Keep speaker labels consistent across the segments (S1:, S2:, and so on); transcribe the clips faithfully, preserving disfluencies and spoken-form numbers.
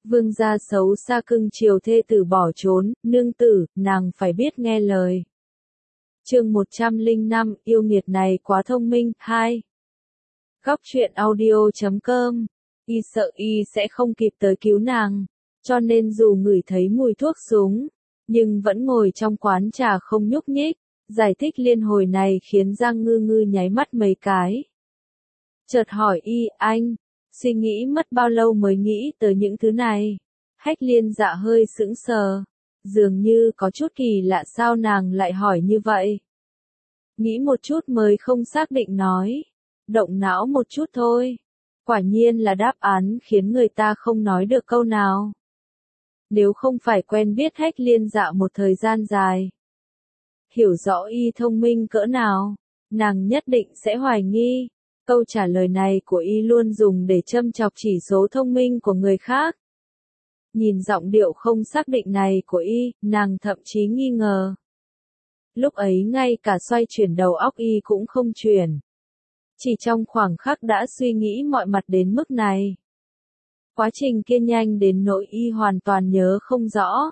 S1: Vương gia xấu xa cưng chiều thê tử bỏ trốn, nương tử, nàng phải biết nghe lời. Chương một trăm lẻ năm, yêu nghiệt này quá thông minh, hai. Góc truyện audio chấm com. Y sợ y sẽ không kịp tới cứu nàng, cho nên dù ngửi thấy mùi thuốc súng, nhưng vẫn ngồi trong quán trà không nhúc nhích. Giải thích liên hồi này khiến Giang Ngư Ngư nháy mắt mấy cái. Chợt hỏi y, anh, suy nghĩ mất bao lâu mới nghĩ tới những thứ này? Hách Liên Dạ hơi sững sờ, dường như có chút kỳ lạ sao nàng lại hỏi như vậy. Nghĩ một chút mới không xác định nói, động não một chút thôi. Quả nhiên là đáp án khiến người ta không nói được câu nào. Nếu không phải quen biết Hách Liên Dạ một thời gian dài, hiểu rõ y thông minh cỡ nào, nàng nhất định sẽ hoài nghi. Câu trả lời này của y luôn dùng để châm chọc chỉ số thông minh của người khác. Nhìn giọng điệu không xác định này của y, nàng thậm chí nghi ngờ. Lúc ấy ngay cả xoay chuyển đầu óc y cũng không chuyển. Chỉ trong khoảng khắc đã suy nghĩ mọi mặt đến mức này. Quá trình kia nhanh đến nỗi y hoàn toàn nhớ không rõ.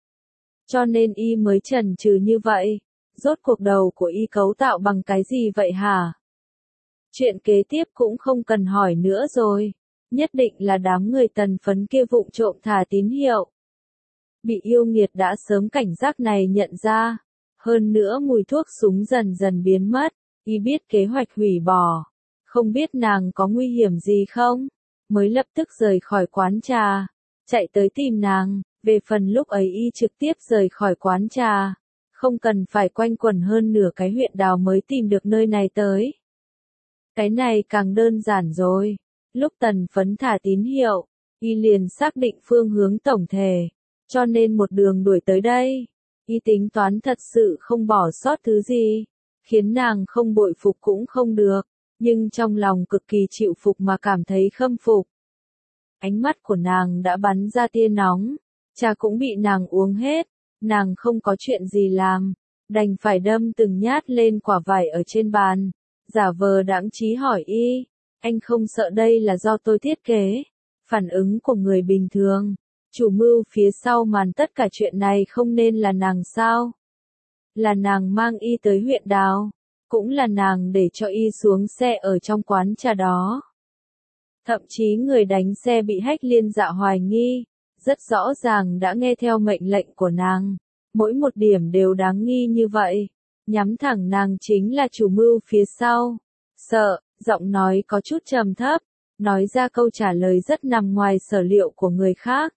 S1: Cho nên y mới chần chừ như vậy. Rốt cuộc đầu của y cấu tạo bằng cái gì vậy hả? Chuyện kế tiếp cũng không cần hỏi nữa rồi. Nhất định là đám người Tần Phấn kia vụng trộm thả tín hiệu. Bị yêu nghiệt đã sớm cảnh giác này nhận ra. Hơn nữa mùi thuốc súng dần dần biến mất. Y biết kế hoạch hủy bỏ. Không biết nàng có nguy hiểm gì không? Mới lập tức rời khỏi quán trà. Chạy tới tìm nàng. Về phần lúc ấy y trực tiếp rời khỏi quán trà. Không cần phải quanh quẩn hơn nửa cái huyện đảo mới tìm được nơi này tới. Cái này càng đơn giản rồi. Lúc Tần Phấn thả tín hiệu, y liền xác định phương hướng tổng thể, cho nên một đường đuổi tới đây. Y tính toán thật sự không bỏ sót thứ gì, khiến nàng không bội phục cũng không được, nhưng trong lòng cực kỳ chịu phục mà cảm thấy khâm phục. Ánh mắt của nàng đã bắn ra tia nóng, trà cũng bị nàng uống hết, nàng không có chuyện gì làm, đành phải đâm từng nhát lên quả vải ở trên bàn, giả vờ đãng trí hỏi y, anh không sợ đây là do tôi thiết kế? Phản ứng của người bình thường, chủ mưu phía sau màn tất cả chuyện này không nên là nàng sao? Là nàng mang y tới huyện đào, cũng là nàng để cho y xuống xe ở trong quán trà đó. Thậm chí người đánh xe bị Hách Liên Dạ hoài nghi, rất rõ ràng đã nghe theo mệnh lệnh của nàng, mỗi một điểm đều đáng nghi như vậy, nhắm thẳng nàng chính là chủ mưu phía sau. Sợ, giọng nói có chút trầm thấp, nói ra câu trả lời rất nằm ngoài sở liệu của người khác.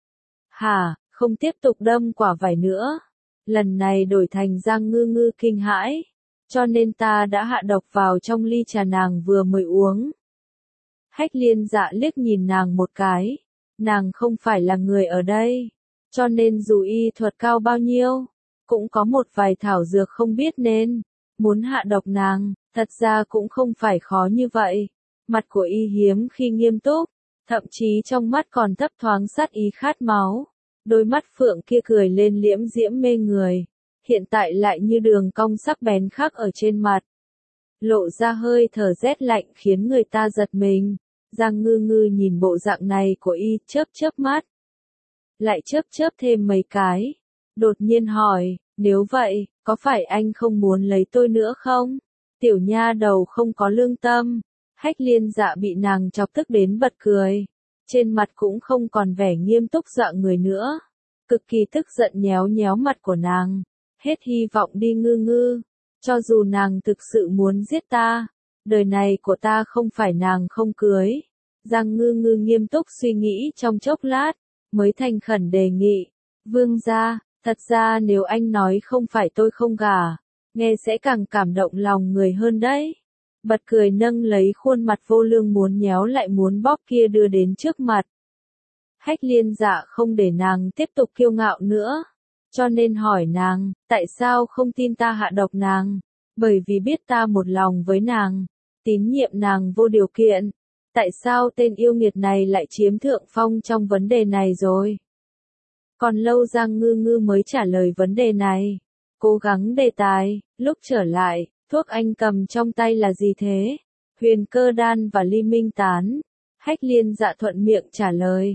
S1: Hả, không tiếp tục đâm quả vải nữa. Lần này đổi thành Giang Ngư Ngư kinh hãi, cho nên ta đã hạ độc vào trong ly trà nàng vừa mới uống. Hách Liên Dạ liếc nhìn nàng một cái, nàng không phải là người ở đây, cho nên dù y thuật cao bao nhiêu, cũng có một vài thảo dược không biết nên, muốn hạ độc nàng, thật ra cũng không phải khó như vậy. Mặt của y hiếm khi nghiêm túc, thậm chí trong mắt còn thấp thoáng sát ý khát máu. Đôi mắt phượng kia cười lên liễm diễm mê người, hiện tại lại như đường cong sắc bén khắc ở trên mặt. Lộ ra hơi thở rét lạnh khiến người ta giật mình. Giang Ngư Ngư nhìn bộ dạng này của y, chớp chớp mắt. Lại chớp chớp thêm mấy cái. Đột nhiên hỏi, nếu vậy, có phải anh không muốn lấy tôi nữa không? Tiểu nha đầu không có lương tâm. Hách Liên Dạ bị nàng chọc tức đến bật cười. Trên mặt cũng không còn vẻ nghiêm túc dọa người nữa. Cực kỳ tức giận nhéo nhéo mặt của nàng. Hết hy vọng đi Ngư Ngư. Cho dù nàng thực sự muốn giết ta, đời này của ta không phải nàng không cưới. Giang Ngư Ngư nghiêm túc suy nghĩ trong chốc lát, mới thành khẩn đề nghị. Vương gia, thật ra nếu anh nói không phải tôi không gả, nghe sẽ càng cảm động lòng người hơn đấy. Bật cười nâng lấy khuôn mặt vô lương muốn nhéo lại muốn bóp kia đưa đến trước mặt. Hách Liên Dạ không để nàng tiếp tục kiêu ngạo nữa, cho nên hỏi nàng, tại sao không tin ta hạ độc nàng? Bởi vì biết ta một lòng với nàng, tín nhiệm nàng vô điều kiện. Tại sao tên yêu nghiệt này lại chiếm thượng phong trong vấn đề này rồi? Còn lâu Giang Ngư Ngư mới trả lời vấn đề này. Cố gắng đề tài, lúc trở lại, thuốc anh cầm trong tay là gì thế? Huyền Cơ Đan và Ly Minh Tán. Hách Liên Dạ thuận miệng trả lời.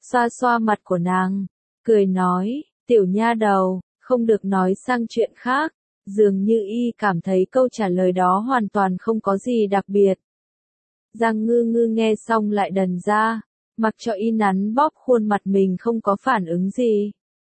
S1: xoa xoa mặt của nàng, cười nói, tiểu nha đầu, không được nói sang chuyện khác, dường như y cảm thấy câu trả lời đó hoàn toàn không có gì đặc biệt. Giang Ngư Ngư nghe xong lại đần ra, mặc cho y nắn bóp khuôn mặt mình không có phản ứng gì.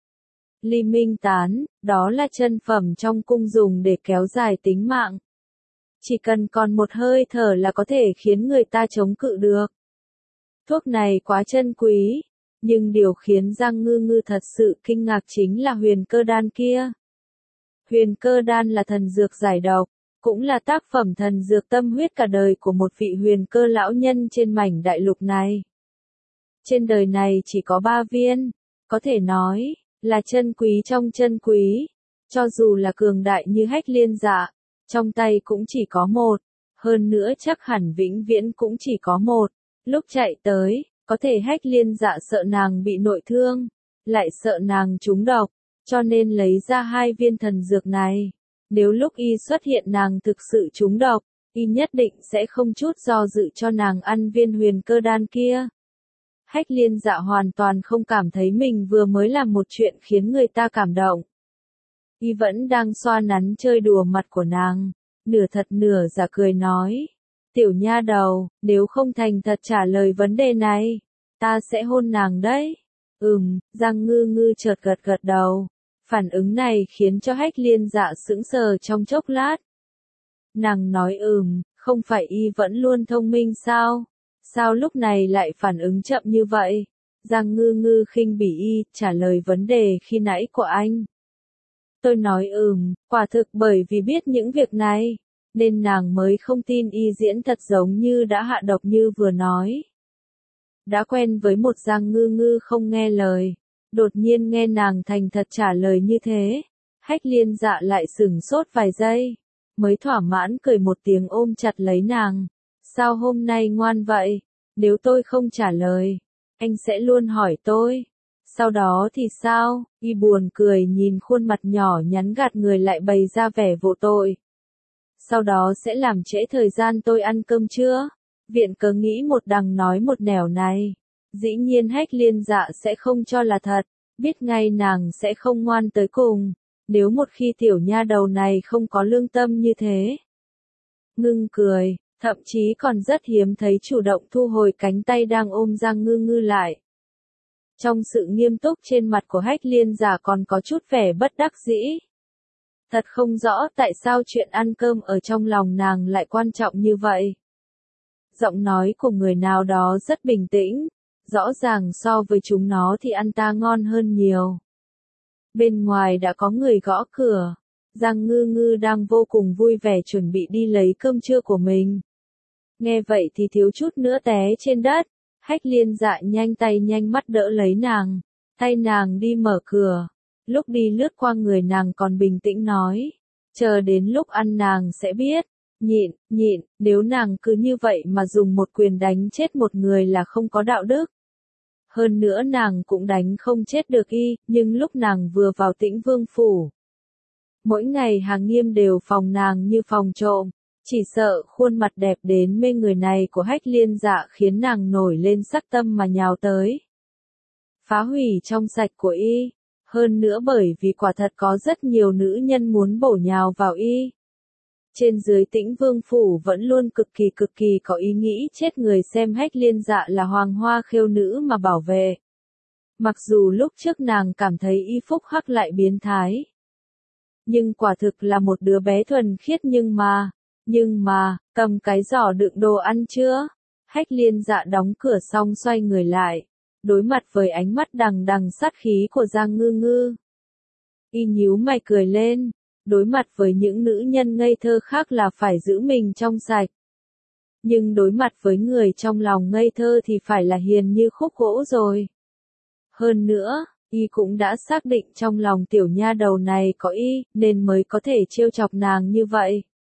S1: Ly Minh Tán, đó là chân phẩm trong cung dùng để kéo dài tính mạng. Chỉ cần còn một hơi thở là có thể khiến người ta chống cự được. Thuốc này quá chân quý, nhưng điều khiến Giang Ngư Ngư thật sự kinh ngạc chính là huyền cơ đan kia. Huyền cơ đan là thần dược giải độc, cũng là tác phẩm thần dược tâm huyết cả đời của một vị huyền cơ lão nhân trên mảnh đại lục này. Trên đời này chỉ có ba viên, có thể nói là chân quý trong chân quý, cho dù là cường đại như Hách Liên Dạ, trong tay cũng chỉ có một, hơn nữa chắc hẳn vĩnh viễn cũng chỉ có một. Lúc chạy tới, có thể Hách Liên Dạ sợ nàng bị nội thương, lại sợ nàng trúng độc, cho nên lấy ra hai viên thần dược này. Nếu lúc y xuất hiện nàng thực sự trúng độc, y nhất định sẽ không chút do dự cho nàng ăn viên huyền cơ đan kia. Hách Liên Dạ hoàn toàn không cảm thấy mình vừa mới làm một chuyện khiến người ta cảm động. Y vẫn đang xoa nắn chơi đùa mặt của nàng, nửa thật nửa giả cười nói. Tiểu nha đầu, nếu không thành thật trả lời vấn đề này, ta sẽ hôn nàng đấy. Ừm, Giang Ngư Ngư chợt gật gật đầu. Phản ứng này khiến cho Hách Liên Dạ sững sờ trong chốc lát. Nàng nói ừm, không phải y vẫn luôn thông minh sao? Sao lúc này lại phản ứng chậm như vậy? Giang Ngư Ngư khinh bỉ y, trả lời vấn đề khi nãy của anh. Tôi nói ừm, quả thực bởi vì biết những việc này, nên nàng mới không tin y diễn thật giống như đã hạ độc như vừa nói. Đã quen với một Giang Ngư Ngư không nghe lời, đột nhiên nghe nàng thành thật trả lời như thế, Hách Liên Dạ lại sửng sốt vài giây, mới thỏa mãn cười một tiếng ôm chặt lấy nàng. Sao hôm nay ngoan vậy? Nếu tôi không trả lời, anh sẽ luôn hỏi tôi. Sau đó thì sao? Y buồn cười nhìn khuôn mặt nhỏ nhắn gạt người lại bày ra vẻ vô tội. Sau đó sẽ làm trễ thời gian tôi ăn cơm trưa. Viện cớ nghĩ một đằng nói một nẻo này. Dĩ nhiên Hách Liên Dạ sẽ không cho là thật, biết ngay nàng sẽ không ngoan tới cùng, nếu một khi tiểu nha đầu này không có lương tâm như thế. Ngưng cười, thậm chí còn rất hiếm thấy chủ động thu hồi cánh tay đang ôm Giang Ngư Ngư lại. Trong sự nghiêm túc trên mặt của Hách Liên Dạ còn có chút vẻ bất đắc dĩ. Thật không rõ tại sao chuyện ăn cơm ở trong lòng nàng lại quan trọng như vậy. Giọng nói của người nào đó rất bình tĩnh, rõ ràng so với chúng nó thì ăn ta ngon hơn nhiều. Bên ngoài đã có người gõ cửa, Giang Ngư Ngư đang vô cùng vui vẻ chuẩn bị đi lấy cơm trưa của mình. Nghe vậy thì thiếu chút nữa té trên đất, Hách Liên Dạ nhanh tay nhanh mắt đỡ lấy nàng, thay nàng đi mở cửa. Lúc đi lướt qua người nàng còn bình tĩnh nói, chờ đến lúc ăn nàng sẽ biết. Nhịn, nhịn, nếu nàng cứ như vậy mà dùng một quyền đánh chết một người là không có đạo đức. Hơn nữa nàng cũng đánh không chết được y, nhưng lúc nàng vừa vào Tĩnh Vương phủ. Mỗi ngày Hàng Nghiêm đều phòng nàng như phòng trộm, chỉ sợ khuôn mặt đẹp đến mê người này của Hách Liên Dạ khiến nàng nổi lên sắc tâm mà nhào tới. Phá hủy trong sạch của y, hơn nữa bởi vì quả thật có rất nhiều nữ nhân muốn bổ nhào vào y. Trên dưới Tĩnh Vương phủ vẫn luôn cực kỳ cực kỳ có ý nghĩ chết người xem Hách Liên Dạ là hoàng hoa khêu nữ mà bảo vệ. Mặc dù lúc trước nàng cảm thấy y phúc hắc lại biến thái. Nhưng quả thực là một đứa bé thuần khiết nhưng mà, nhưng mà, cầm cái giỏ đựng đồ ăn chưa? Hách Liên Dạ đóng cửa xong xoay người lại, đối mặt với ánh mắt đằng đằng sát khí của Giang Ngư Ngư. Y nhíu mày cười lên. Đối mặt với những nữ nhân ngây thơ khác là phải giữ mình trong sạch. Nhưng đối mặt với người trong lòng ngây thơ thì phải là hiền như khúc gỗ rồi. Hơn nữa, y cũng đã xác định trong lòng tiểu nha đầu này có y, nên mới có thể trêu chọc nàng như vậy.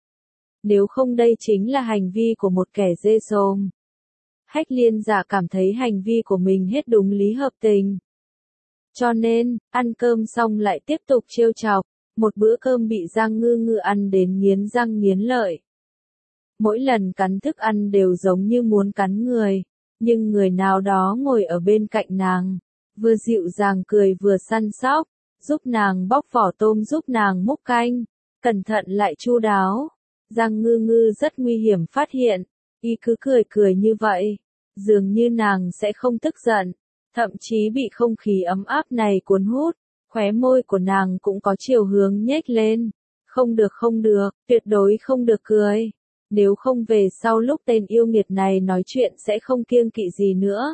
S1: Nếu không đây chính là hành vi của một kẻ dê xồm. Hách Liên Dạ cảm thấy hành vi của mình hết đúng lý hợp tình. Cho nên, ăn cơm xong lại tiếp tục trêu chọc. Một bữa cơm bị Giang Ngư Ngư ăn đến nghiến răng nghiến lợi. Mỗi lần cắn thức ăn đều giống như muốn cắn người, Nhưng người nào đó ngồi ở bên cạnh nàng, vừa dịu dàng cười vừa săn sóc, giúp nàng bóc vỏ tôm giúp nàng múc canh, cẩn thận lại chu đáo. Giang Ngư Ngư rất nguy hiểm phát hiện, y cứ cười cười như vậy, dường như nàng sẽ không tức giận, thậm chí bị không khí ấm áp này cuốn hút, khóe môi của nàng cũng có chiều hướng nhếch lên. Không được không được, tuyệt đối không được cười. Nếu không về sau lúc tên yêu nghiệt này nói chuyện sẽ không kiêng kỵ gì nữa.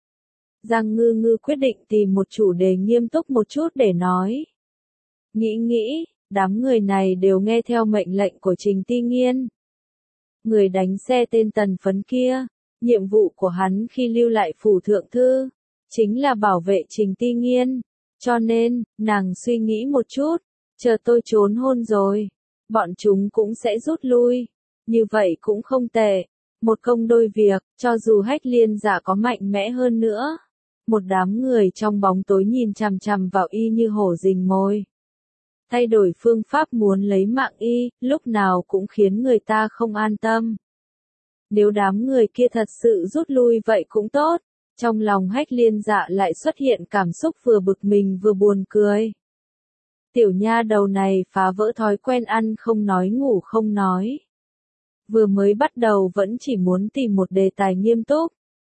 S1: Giang Ngư Ngư quyết định tìm một chủ đề nghiêm túc một chút để nói. Nghĩ nghĩ, đám người này đều nghe theo mệnh lệnh của Trình Ti Nghiên. Người đánh xe tên Tần Phấn kia, nhiệm vụ của hắn khi lưu lại phủ thượng thư, chính là bảo vệ Trình Ti Nghiên. Cho nên, nàng suy nghĩ một chút, chờ tôi trốn hôn rồi, bọn chúng cũng sẽ rút lui. Như vậy cũng không tệ. Một công đôi việc, cho dù Hách Liên Dạ có mạnh mẽ hơn nữa. Một đám người trong bóng tối nhìn chằm chằm vào y như hổ rình mồi. Thay đổi phương pháp muốn lấy mạng y, lúc nào cũng khiến người ta không an tâm. Nếu đám người kia thật sự rút lui vậy cũng tốt. Trong lòng Hách Liên Dạ lại xuất hiện cảm xúc vừa bực mình vừa buồn cười. Tiểu nha đầu này phá vỡ thói quen ăn không nói ngủ không nói. Vừa mới bắt đầu vẫn chỉ muốn tìm một đề tài nghiêm túc.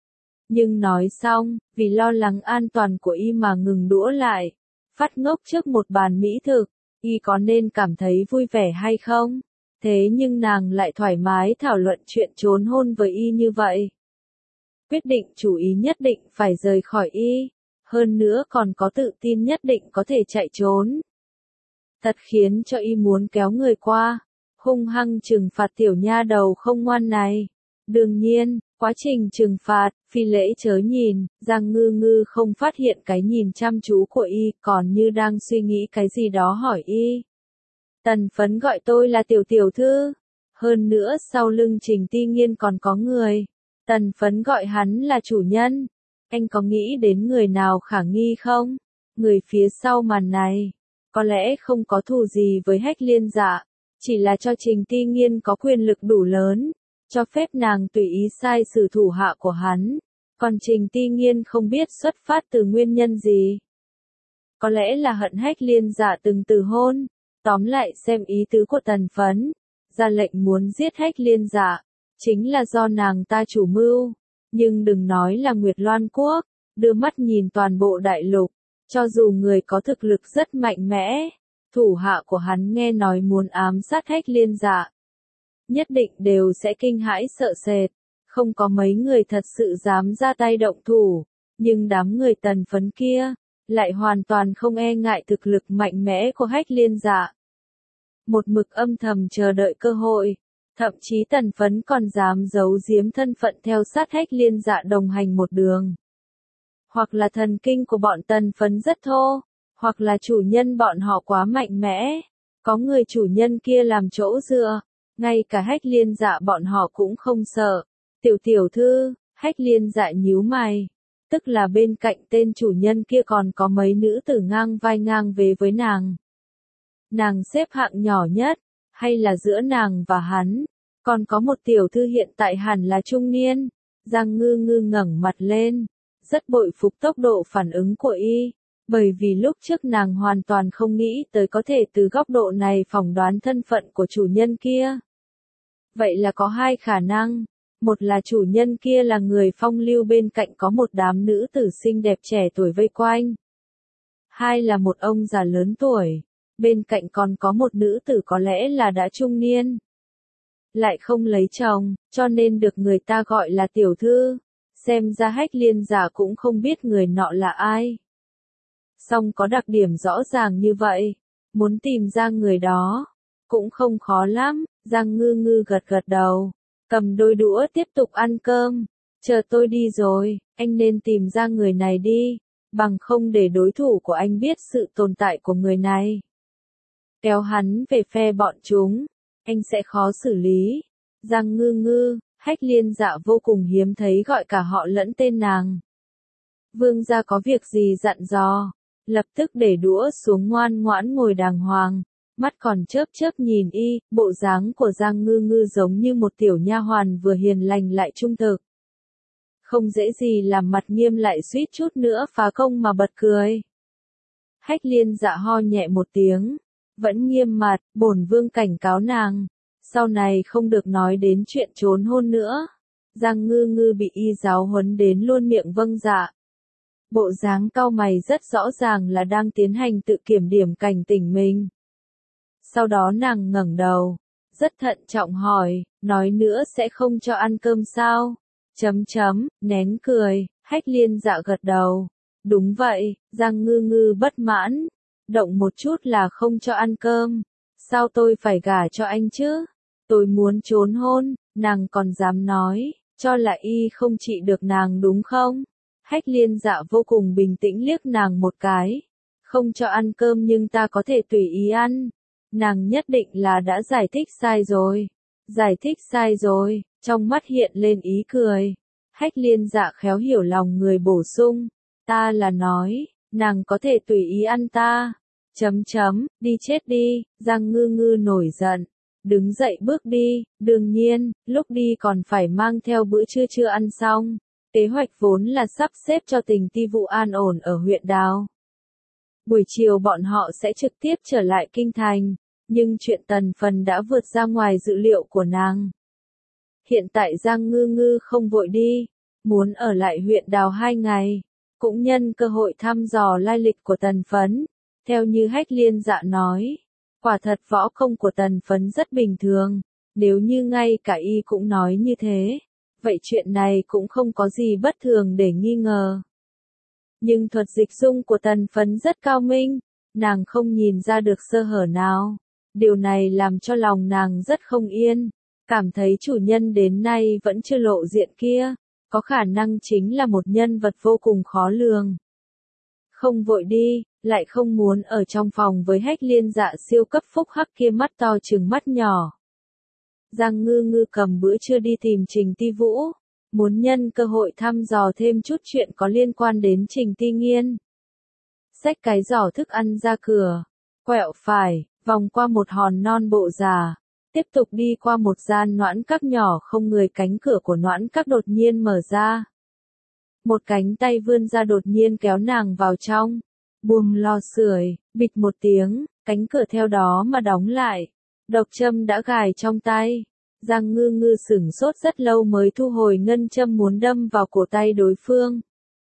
S1: Nhưng nói xong, vì lo lắng an toàn của y mà ngừng đũa lại. Phát ngốc trước một bàn mỹ thực, y có nên cảm thấy vui vẻ hay không? Thế nhưng nàng lại thoải mái thảo luận chuyện trốn hôn với y như vậy. Quyết định chủ ý nhất định phải rời khỏi y. Hơn nữa còn có tự tin nhất định có thể chạy trốn. Thật khiến cho y muốn kéo người qua. Hung hăng trừng phạt tiểu nha đầu không ngoan này. Đương nhiên, quá trình trừng phạt, phi lễ chớ nhìn, Giang Ngư Ngư không phát hiện cái nhìn chăm chú của y, còn như đang suy nghĩ cái gì đó hỏi y. Tần Phấn gọi tôi là tiểu tiểu thư. Hơn nữa sau lưng Trình Ti Nghiên còn có người. Tần Phấn gọi hắn là chủ nhân. Anh có nghĩ đến người nào khả nghi không? Người phía sau màn này. Có lẽ không có thù gì với Hách Liên Dạ. Chỉ là cho Trình Ti Nghiên có quyền lực đủ lớn, cho phép nàng tùy ý sai xử thủ hạ của hắn, còn Trình Ti Nghiên không biết xuất phát từ nguyên nhân gì. Có lẽ là hận Hách Liên Dạ từng từ hôn, tóm lại xem ý tứ của Tần Phấn, ra lệnh muốn giết Hách Liên Dạ, chính là do nàng ta chủ mưu, nhưng đừng nói là Nguyệt Loan Quốc, đưa mắt nhìn toàn bộ đại lục, cho dù người có thực lực rất mạnh mẽ. Thủ hạ của hắn nghe nói muốn ám sát Hách Liên Dạ, nhất định đều sẽ kinh hãi sợ sệt, không có mấy người thật sự dám ra tay động thủ, nhưng đám người Tần Phấn kia, lại hoàn toàn không e ngại thực lực mạnh mẽ của Hách Liên Dạ. Một mực âm thầm chờ đợi cơ hội, thậm chí Tần Phấn còn dám giấu giếm thân phận theo sát Hách Liên Dạ đồng hành một đường. Hoặc là thần kinh của bọn Tần Phấn rất thô. Hoặc là chủ nhân bọn họ quá mạnh mẽ, có người chủ nhân kia làm chỗ dựa, ngay cả Hách Liên Dạ bọn họ cũng không sợ. Tiểu tiểu thư, Hách Liên Dạ nhíu mày, tức là bên cạnh tên chủ nhân kia còn có mấy nữ tử ngang vai ngang vế với nàng. Nàng xếp hạng nhỏ nhất, hay là giữa nàng và hắn, còn có một tiểu thư hiện tại hẳn là trung niên. Giang Ngư Ngư ngẩng mặt lên, rất bội phục tốc độ phản ứng của y. Bởi vì lúc trước nàng hoàn toàn không nghĩ tới có thể từ góc độ này phỏng đoán thân phận của chủ nhân kia. Vậy là có hai khả năng. Một là chủ nhân kia là người phong lưu bên cạnh có một đám nữ tử xinh đẹp trẻ tuổi vây quanh. Hai là một ông già lớn tuổi. Bên cạnh còn có một nữ tử có lẽ là đã trung niên. Lại không lấy chồng, cho nên được người ta gọi là tiểu thư. Xem ra Hách Liên Dạ cũng không biết người nọ là ai. Song có đặc điểm rõ ràng như vậy, muốn tìm ra người đó, cũng không khó lắm. Giang Ngư Ngư gật gật đầu, cầm đôi đũa tiếp tục ăn cơm. Chờ tôi đi rồi, anh nên tìm ra người này đi, bằng không để đối thủ của anh biết sự tồn tại của người này. Kéo hắn về phe bọn chúng, anh sẽ khó xử lý. Giang Ngư Ngư, Hách Liên Dạ vô cùng hiếm thấy gọi cả họ lẫn tên nàng. Vương gia có việc gì dặn dò? Lập tức để đũa xuống ngoan ngoãn ngồi đàng hoàng, mắt còn chớp chớp nhìn y, bộ dáng của Giang Ngư Ngư giống như một tiểu nha hoàn vừa hiền lành lại trung thực. Không dễ gì làm mặt Nghiêm lại suýt chút nữa phá công mà bật cười. Hách Liên Dạ ho nhẹ một tiếng, vẫn nghiêm mặt, bổn vương cảnh cáo nàng, sau này không được nói đến chuyện trốn hôn nữa. Giang Ngư Ngư bị y giáo huấn đến luôn miệng vâng dạ. Bộ dáng cau mày rất rõ ràng là đang tiến hành tự kiểm điểm cảnh tỉnh mình. Sau đó nàng ngẩng đầu, rất thận trọng hỏi, nói nữa sẽ không cho ăn cơm sao? Chấm chấm, nén cười, Hách Liên Dạ gật đầu. Đúng vậy, Giang Ngư Ngư bất mãn. Động một chút là không cho ăn cơm. Sao tôi phải gả cho anh chứ? Tôi muốn trốn hôn, nàng còn dám nói, cho là y không trị được nàng đúng không? Hách Liên Dạ vô cùng bình tĩnh liếc nàng một cái. Không cho ăn cơm nhưng ta có thể tùy ý ăn. Nàng nhất định là đã giải thích sai rồi. Giải thích sai rồi, trong mắt hiện lên ý cười. Hách Liên Dạ khéo hiểu lòng người bổ sung. Ta là nói, nàng có thể tùy ý ăn ta. Chấm chấm, đi chết đi, Giang Ngư Ngư nổi giận. Đứng dậy bước đi, đương nhiên, lúc đi còn phải mang theo bữa trưa chưa ăn xong. Kế hoạch vốn là sắp xếp cho tình ti vụ an ổn ở huyện Đào. Buổi chiều bọn họ sẽ trực tiếp trở lại kinh thành, nhưng chuyện Tần Phần đã vượt ra ngoài dự liệu của nàng. Hiện tại Giang Ngư Ngư không vội đi, muốn ở lại huyện Đào hai ngày, cũng nhân cơ hội thăm dò lai lịch của Tần Phấn. Theo như Hách Liên Dạ nói, quả thật võ công của Tần Phấn rất bình thường, nếu như ngay cả y cũng nói như thế, vậy chuyện này cũng không có gì bất thường để nghi ngờ. Nhưng thuật dịch dung của Tần Phấn rất cao minh, nàng không nhìn ra được sơ hở nào. Điều này làm cho lòng nàng rất không yên, cảm thấy chủ nhân đến nay vẫn chưa lộ diện kia, có khả năng chính là một nhân vật vô cùng khó lường. Không vội đi, lại không muốn ở trong phòng với Hách Liên Dạ siêu cấp phúc hắc kia mắt to trừng mắt nhỏ. Giang Ngư Ngư cầm bữa trưa đi tìm Trình Ti Vũ, muốn nhân cơ hội thăm dò thêm chút chuyện có liên quan đến Trình Ti Nghiên. Xách cái giỏ thức ăn ra cửa, quẹo phải, vòng qua một hòn non bộ già, tiếp tục đi qua một gian noãn các nhỏ không người, cánh cửa của noãn các đột nhiên mở ra. Một cánh tay vươn ra đột nhiên kéo nàng vào trong, buông lò sưởi, bịch một tiếng, cánh cửa theo đó mà đóng lại. Độc châm đã gài trong tay. Giang Ngư Ngư sửng sốt rất lâu mới thu hồi ngân châm muốn đâm vào cổ tay đối phương.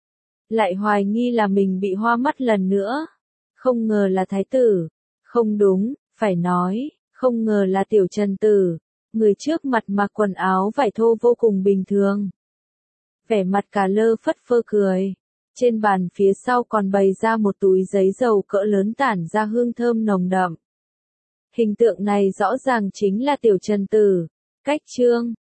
S1: Lại hoài nghi là mình bị hoa mắt lần nữa. Không ngờ là thái tử. Không đúng, phải nói, không ngờ là tiểu Trần tử. Người trước mặt mặc quần áo vải thô vô cùng bình thường. Vẻ mặt cà lơ phất phơ cười. Trên bàn phía sau còn bày ra một túi giấy dầu cỡ lớn tản ra hương thơm nồng đậm. Hình tượng này rõ ràng chính là tiểu Trần tử. Cách chương